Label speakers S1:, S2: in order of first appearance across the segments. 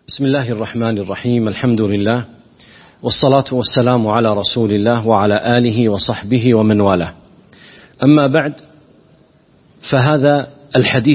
S1: بسم الله الرحمن الرحيم. الحمد لله والصلاة والسلام على رسول الله وعلى آله وصحبه ومن والاه. أما بعد، فهذا الحديث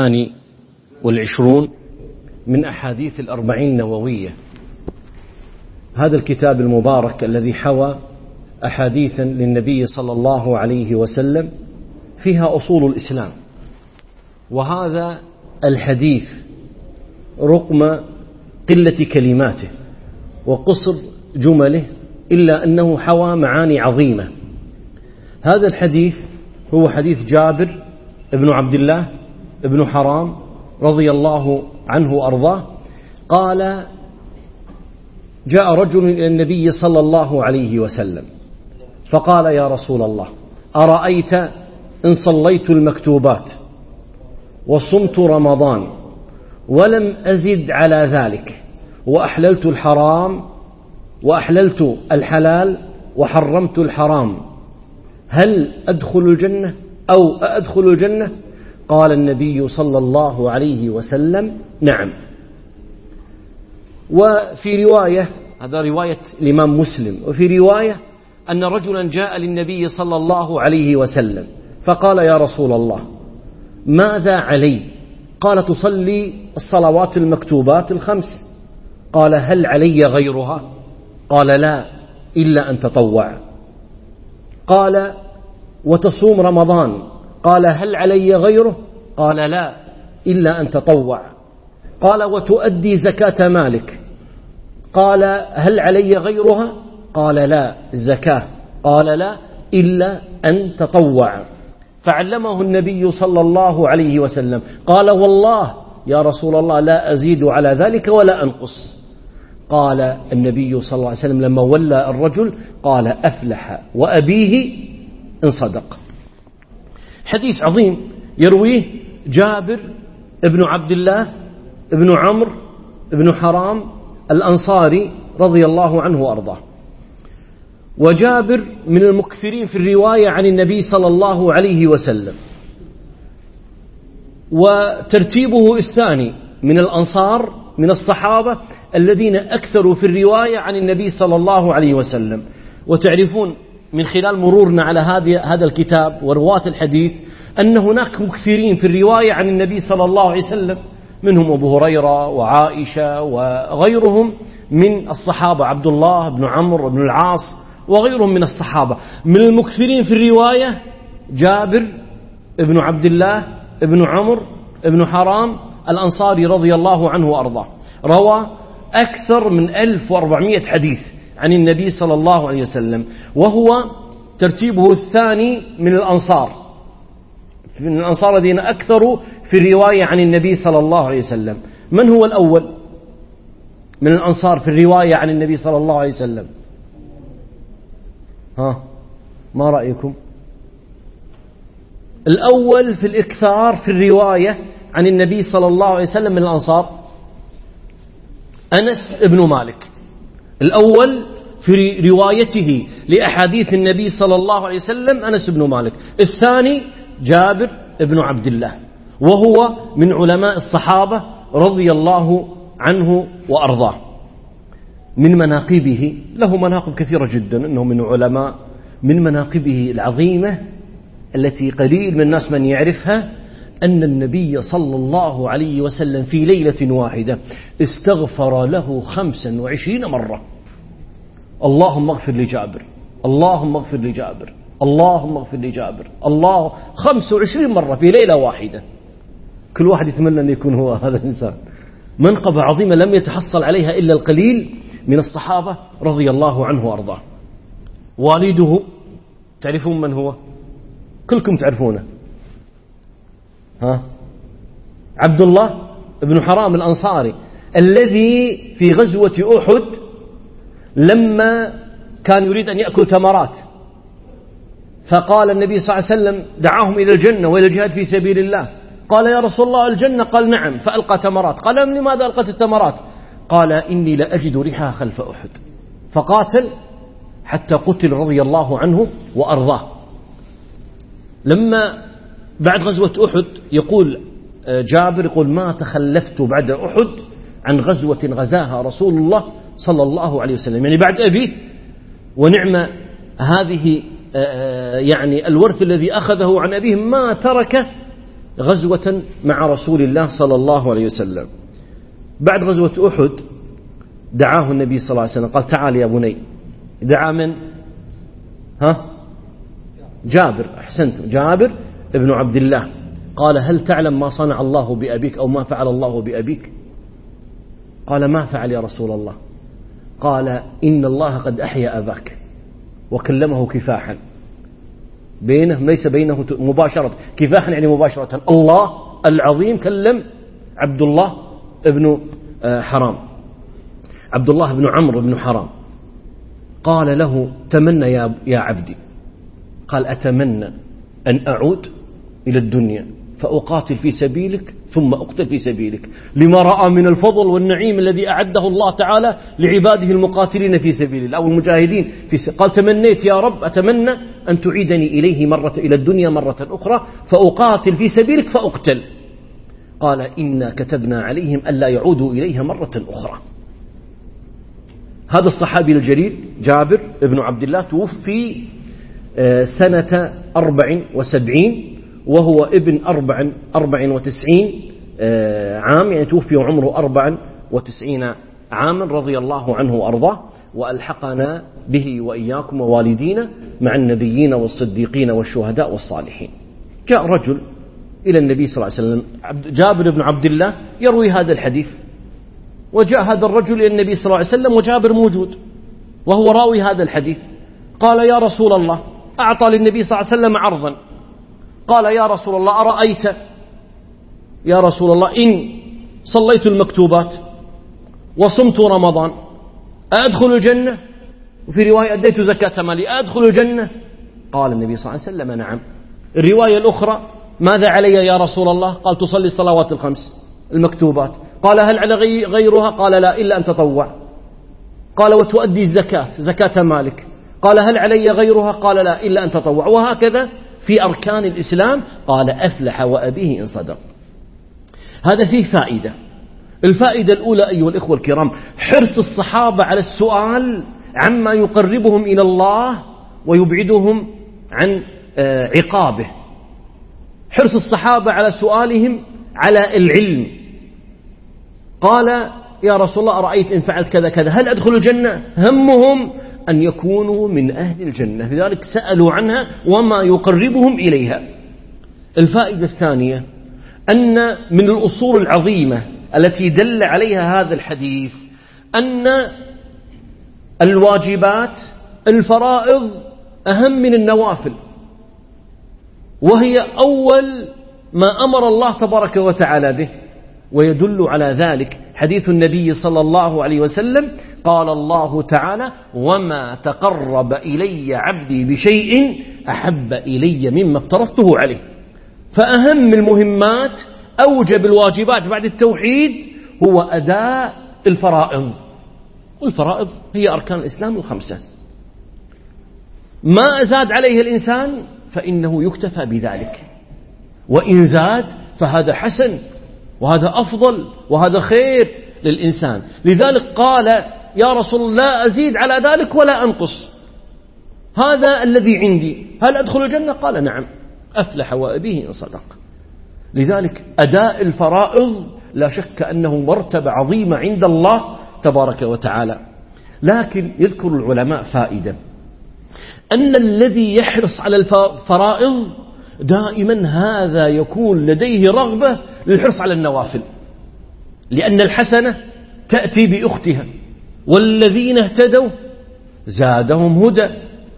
S1: 22 من أحاديث 40 النووية. هذا الكتاب المبارك الذي حوى أحاديثا للنبي صلى الله عليه وسلم فيها أصول الإسلام، وهذا الحديث رغم قلة كلماته وقصر جمله إلا أنه حوى معاني عظيمة. هذا الحديث هو حديث جابر بن عبد الله بن حرام رضي الله عنه وأرضاه قال: جاء رجل إلى النبي صلى الله عليه وسلم فقال: يا رسول الله، أرأيت إن صليت المكتوبات وصمت رمضان ولم أزد على ذلك وأحللت الحرام وأحللت الحلال وحرمت الحرام، هل أدخل الجنة أو أدخل الجنة؟ قال النبي صلى الله عليه وسلم: نعم. وفي رواية، هذا رواية الإمام مسلم، وفي رواية أن رجلا جاء للنبي صلى الله عليه وسلم فقال: يا رسول الله، ماذا علي؟ قال: تصلي الصلوات المكتوبات الخمس. قال: هل علي غيرها؟ قال: لا، إلا أن تطوع. قال: وتصوم رمضان؟ قال: هل علي غيره؟ قال: لا، إلا أن تطوع. قال: وتؤدي زكاة مالك؟ قال: هل علي غيرها؟ قال: لا، الزكاة. قال: لا، إلا أن تطوع. فعلمه النبي صلى الله عليه وسلم. قال: والله يا رسول الله لا أزيد على ذلك ولا أنقص. قال النبي صلى الله عليه وسلم لما ولى الرجل قال: أفلح وأبيه إن صدق. حديث عظيم يرويه جابر ابن عبد الله ابن عمرو ابن حرام الأنصاري رضي الله عنه وأرضاه. وجابر من المكثرين في الرواية عن النبي صلى الله عليه وسلم، وترتيبه الثاني من الأنصار من الصحابة الذين أكثروا في الرواية عن النبي صلى الله عليه وسلم. وتعرفون من خلال مرورنا على هذا الكتاب ورواة الحديث أن هناك مكثرين في الرواية عن النبي صلى الله عليه وسلم، منهم أبو هريرة وعائشة وغيرهم من الصحابة، عبد الله بن عمرو بن العاص وغيرهم من الصحابة. من المكثرين في الرواية جابر ابن عبد الله ابن عمرو ابن حرام الأنصاري رضي الله عنه وأرضاه، روى أكثر من 1400 حديث عن النبي صلى الله عليه وسلم، وهو ترتيبه الثاني من الأنصار الذين أكثروا في الرواية عن النبي صلى الله عليه وسلم. من هو الأول من الأنصار في الرواية عن النبي صلى الله عليه وسلم؟ ما رأيكم؟ الأول في الإكثار في الرواية عن النبي صلى الله عليه وسلم من الأنصار أنس بن مالك، الأول في روايته لأحاديث النبي صلى الله عليه وسلم أنس بن مالك. الثاني جابر بن عبد الله، وهو من علماء الصحابة رضي الله عنه وأرضاه. من مناقبه، له مناقب كثيرة جدا، أنه من علماء. من مناقبه العظيمة التي قليل من الناس من يعرفها أن النبي صلى الله عليه وسلم في ليلة واحدة استغفر له 25 مرة. اللهم اغفر لجابر، اللهم اغفر لجابر، اللهم اغفر لجابر، 25 مرة في ليلة واحدة. كل واحد يتمنى أن يكون هو هذا الإنسان. منقبة عظيمة لم يتحصل عليها إلا القليل من الصحابة رضي الله عنه وأرضاه. والده تعرفون من هو؟ كلكم تعرفونه. عبد الله بن حرام الأنصاري، الذي في غزوة أحد لما كان يريد أن يأكل تمرات، فقال النبي صلى الله عليه وسلم دعاهم إلى الجنة وإلى الجهاد في سبيل الله. قال: يا رسول الله الجنة؟ قال: نعم. فألقى تمرات. قال: لماذا ألقت التمرات؟ قال: إني لأجد ريحها خلف أحد. فقاتل حتى قتل رضي الله عنه وأرضاه. لما بعد غزوة أحد يقول جابر، يقول: ما تخلفت بعد أحد عن غزوة غزاها رسول الله صلى الله عليه وسلم، يعني بعد أبيه، ونعم هذه يعني الورث الذي أخذه عن أبيه، ما ترك غزوة مع رسول الله صلى الله عليه وسلم. بعد غزوة أحد دعاه النبي صلى الله عليه وسلم، قال تعال يا بني. دعا من؟ جابر، أحسنت، جابر ابن عبد الله. قال هل تعلم ما صنع الله بأبيك أو ما فعل الله بأبيك؟ قال ما فعل يا رسول الله؟ قال إن الله قد أحيا أباك وكلمه كفاحا، بينه ليس بينه مباشرة، كفاحا يعني مباشرة، الله العظيم كلم عبد الله ابن حرام، عبد الله بن عمرو بن حرام. قال له تمنى يا عبدي. قال أتمنى أن أعود إلى الدنيا فأقاتل في سبيلك ثم أقتل في سبيلك، لما رأى من الفضل والنعيم الذي أعده الله تعالى لعباده المقاتلين في سبيل الله أو المجاهدين قال تمنيت يا رب، أتمنى أن تعيدني إلى الدنيا مرة أخرى فأقاتل في سبيلك فأقتل. قال إنا كتبنا عليهم ألا يعودوا إليها مرة أخرى. هذا الصحابي الجليل جابر ابن عبد الله توفي سنة 74 وهو ابن 94 عام، يعني توفي وعمره 94 عاما رضي الله عنه وأرضاه، وألحقنا به وإياكم ووالدينا مع النبيين والصديقين والشهداء والصالحين. جاء رجل إلى النبي صلى الله عليه وسلم، جابر بن عبد الله يروي هذا الحديث، وجاء هذا الرجل إلى النبي صلى الله عليه وسلم وجابر موجود وهو راوي هذا الحديث. قال يا رسول الله، أعطى للنبي صلى الله عليه وسلم عرضا، قال يا رسول الله أرأيت يا رسول الله إن صليت المكتوبات وصمت رمضان أدخل الجنة؟ وفي رواية أديت زكاة مالي أدخل الجنة؟ قال النبي صلى الله عليه وسلم نعم. الرواية الأخرى ماذا علي يا رسول الله؟ قال تصلي الصلوات الخمس المكتوبات. قال هل على غيرها؟ قال لا إلا أن تطوع. قال وتؤدي الزكاة زكاة مالك. قال هل علي غيرها؟ قال لا إلا أن تطوع. وهكذا في أركان الإسلام. قال أفلح وأبيه إن صدق. هذا فيه فائدة. الفائدة الأولى أيها الإخوة الكرام حرص الصحابة على السؤال عما يقربهم إلى الله ويبعدهم عن عقابه. حرص الصحابة على سؤالهم على العلم. قال يا رسول الله أرأيت إن فعلت كذا كذا هل أدخل الجنة؟ همهم أن يكونوا من أهل الجنة، لذلك سألوا عنها وما يقربهم إليها. الفائدة الثانية أن من الأصول العظيمة التي دل عليها هذا الحديث أن الواجبات الفرائض أهم من النوافل، وهي أول ما أمر الله تبارك وتعالى به. ويدل على ذلك حديث النبي صلى الله عليه وسلم قال الله تعالى وما تقرب إلي عبدي بشيء أحب إلي مما افترضته عليه. فأهم المهمات أوجب الواجبات بعد التوحيد هو أداء الفرائض، والفرائض هي أركان الإسلام الخمسة. ما زاد عليه الإنسان فإنه يكتفى بذلك، وإن زاد فهذا حسن وهذا أفضل وهذا خير للإنسان. لذلك قال يا رسول الله لا أزيد على ذلك ولا أنقص، هذا الذي عندي، هل أدخل الجنة؟ قال نعم، أفلح وأبيه إن صدق. لذلك أداء الفرائض لا شك أنه مرتبة عظيمة عند الله تبارك وتعالى. لكن يذكر العلماء فائدة أن الذي يحرص على الفرائض دائما هذا يكون لديه رغبة للحرص على النوافل، لأن الحسنة تأتي بأختها، والذين اهتدوا زادهم هدى،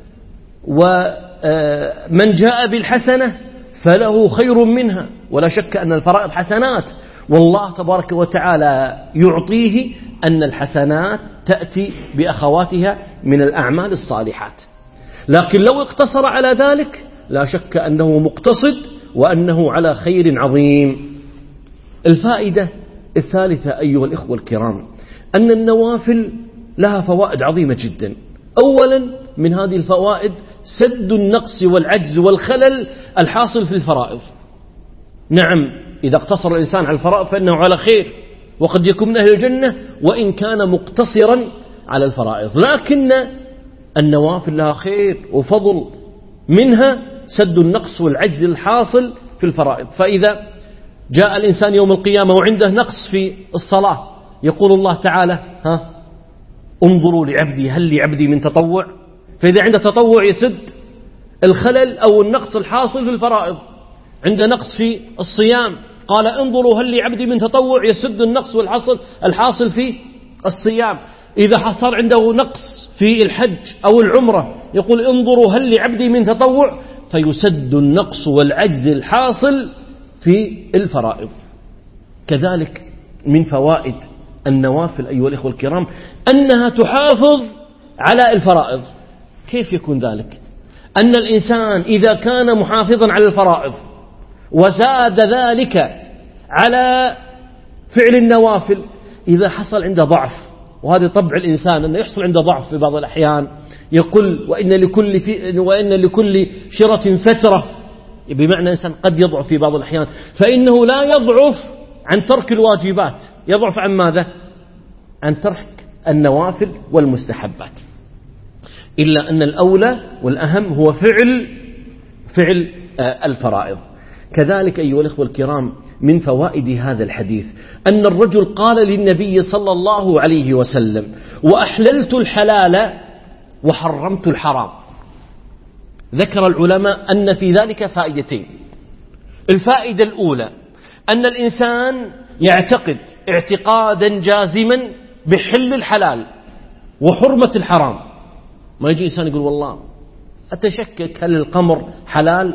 S1: ومن جاء بالحسنة فله خير منها. ولا شك أن الفرائض حسنات، والله تبارك وتعالى يعطيه أن الحسنات تأتي بأخواتها من الأعمال الصالحات. لكن لو اقتصر على ذلك لا شك أنه مقتصد وأنه على خير عظيم. الفائدة الثالثة أيها الإخوة الكرام أن النوافل لها فوائد عظيمة جدا. أولا من هذه الفوائد سد النقص والعجز والخلل الحاصل في الفرائض. نعم إذا اقتصر الإنسان على الفرائض فإنه على خير، وقد يكون من أهل الجنة وإن كان مقتصرا على الفرائض. لكن النوافل لها خير وفضل، منها سد النقص والعجز الحاصل في الفرائض. فإذا جاء الإنسان يوم القيامة وعنده نقص في الصلاة يقول الله تعالى انظروا لعبدي هل لعبدي من تطوع. فإذا عنده تطوع يسد الخلل أو النقص الحاصل في الفرائض. عنده نقص في الصيام قال انظروا هل لعبدي من تطوع، يسد النقص الحاصل في الصيام. إذا حصل عنده نقص في الحج أو العمرة يقول انظروا هل لعبدي من تطوع، فيسد النقص والعجز الحاصل في الفرائض. كذلك من فوائد النوافل أيها الإخوة الكرام أنها تحافظ على الفرائض. كيف يكون ذلك؟ أن الإنسان إذا كان محافظا على الفرائض وزاد ذلك على فعل النوافل، إذا حصل عنده ضعف، وهذا طبع الإنسان أنه يحصل عنده ضعف في بعض الأحيان، يقول وإن لكل شرة فترة، بمعنى إنسان قد يضعف في بعض الأحيان، فإنه لا يضعف عن ترك الواجبات، يضعف عن ماذا؟ عن ترك النوافل والمستحبات. إلا أن الأولى والأهم هو فعل الفرائض. كذلك أيها الأخوة الكرام من فوائد هذا الحديث أن الرجل قال للنبي صلى الله عليه وسلم وأحللت الحلال وحرمت الحرام. ذكر العلماء أن في ذلك فائدتين. الفائدة الأولى أن الإنسان يعتقد اعتقادا جازما بحل الحلال وحرمة الحرام. ما يجي إنسان يقول والله أتشكك هل القمر حلال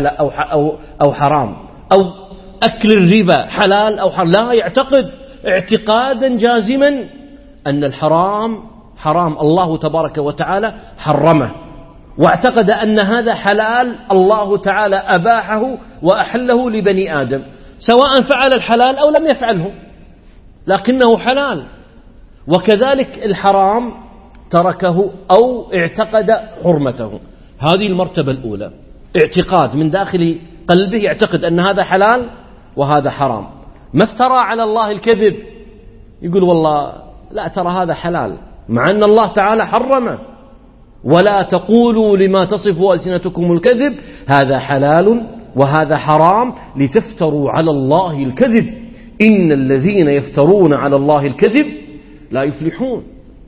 S1: أو حرام، أو أكل الربا حلال أو حرام. لا، يعتقد اعتقادا جازما أن الحرام حرام، الله تبارك وتعالى حرمه، واعتقد أن هذا حلال الله تعالى أباحه وأحله لبني آدم، سواء فعل الحلال أو لم يفعله لكنه حلال. وكذلك الحرام تركه أو اعتقد حرمته. هذه المرتبة الأولى، اعتقاد من داخل قلبه يعتقد أن هذا حلال وهذا حرام. ما افترى على الله الكذب، يقول والله لا ترى هذا حلال مع أن الله تعالى حرمه، ولا تقولوا لما تصف ألسنتكم الكذب هذا حلال وهذا حرام لتفتروا على الله الكذب إن الذين يفترون على الله الكذب لا يفلحون.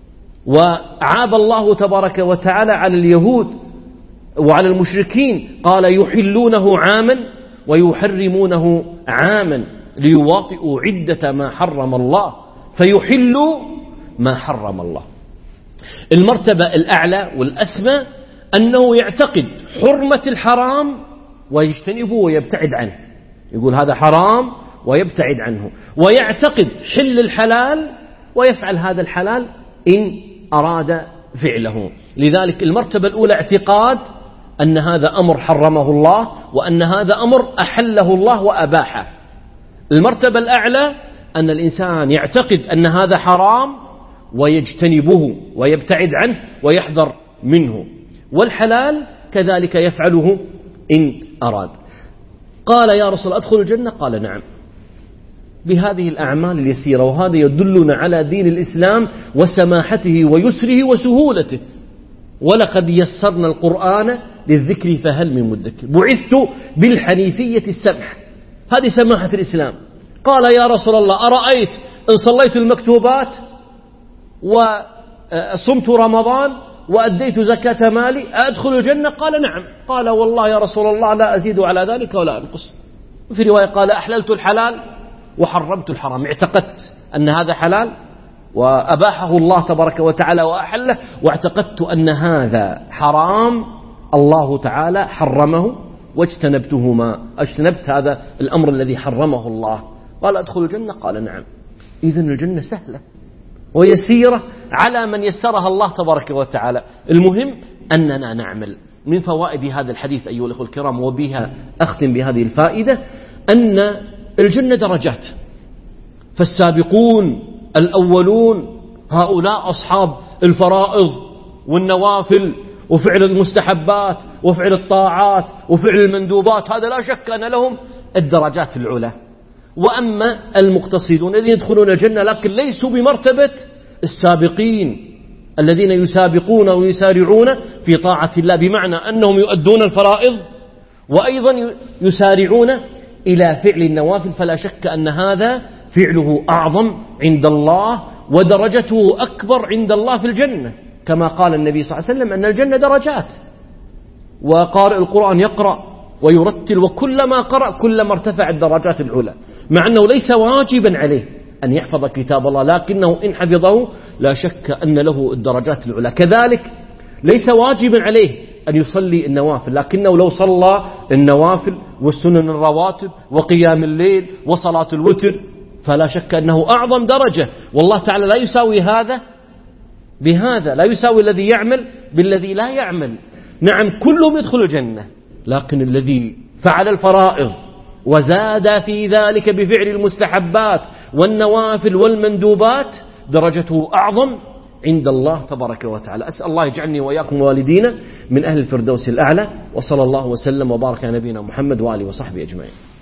S1: وعاب الله تبارك وتعالى على اليهود وعلى المشركين، قال يحلونه عاما ويحرمونه عاما ليواطئوا عدة ما حرم الله فيحلوا ما حرم الله. المرتبة الأعلى والأسمى أنه يعتقد حرمة الحرام ويجتنبه ويبتعد عنه، يقول هذا حرام ويبتعد عنه، ويعتقد حل الحلال ويفعل هذا الحلال إن أراد فعله. لذلك المرتبة الأولى اعتقاد أن هذا أمر حرمه الله وأن هذا أمر أحله الله وأباحه. المرتبة الأعلى أن الإنسان يعتقد أن هذا حرام ويجتنبه ويبتعد عنه ويحذر منه، والحلال كذلك يفعله إن أراد. قال يا رسول أدخل الجنة؟ قال نعم، بهذه الأعمال اليسيرة. وهذا يدلنا على دين الإسلام وسماحته ويسره وسهولته. ولقد يسرنا القرآن للذكر فهل من مدكر. بعثت بالحنيفية السمح، هذه سماحة الإسلام. قال يا رسول الله أرأيت إن صليت المكتوبات وصمت رمضان وأديت زكاة مالي أدخل الجنة؟ قال نعم. قال والله يا رسول الله لا أزيد على ذلك ولا أنقص. في رواية قال أحللت الحلال وحرمت الحرام، اعتقدت أن هذا حلال وأباحه الله تبارك وتعالى وأحله، واعتقدت أن هذا حرام الله تعالى حرمه اجتنبت هذا الأمر الذي حرمه الله. قال أدخل الجنة؟ قال نعم. إذن الجنة سهلة ويسيرة على من يسرها الله تبارك وتعالى. المهم أننا نعمل. من فوائد هذا الحديث أيها الأخوة الكرام، وبها أختم بهذه الفائدة، أن الجنة درجات، فالسابقون الأولون هؤلاء أصحاب الفرائض والنوافل وفعل المستحبات وفعل الطاعات وفعل المندوبات، هذا لا شك أن لهم الدرجات العلى. وأما المقتصدون الذين يدخلون الجنة لكن ليسوا بمرتبة السابقين الذين يسابقون ويسارعون في طاعة الله، بمعنى أنهم يؤدون الفرائض وأيضا يسارعون إلى فعل النوافل، فلا شك أن هذا فعله أعظم عند الله ودرجته أكبر عند الله في الجنة، كما قال النبي صلى الله عليه وسلم أن الجنة درجات، وقارئ القرآن يقرأ ويرتل وكلما قرأ كلما ارتفع الدرجات العلى، مع أنه ليس واجبا عليه أن يحفظ كتاب الله، لكنه إن حفظه لا شك أن له الدرجات العلى. كذلك ليس واجبا عليه أن يصلي النوافل، لكنه لو صلى النوافل والسنن الرواتب وقيام الليل وصلاة الوتر فلا شك أنه أعظم درجة، والله تعالى لا يساوي هذا بهذا، لا يساوي الذي يعمل بالذي لا يعمل. نعم كلهم يدخل الجنة، لكن الذي فعل الفرائض وزاد في ذلك بفعل المستحبات والنوافل والمندوبات درجته أعظم عند الله تبارك وتعالى. أسأل الله يجعلني وإياكم والدينا من أهل الفردوس الأعلى، وصلى الله وسلم وبارك على نبينا محمد وآله وصحبه أجمعين.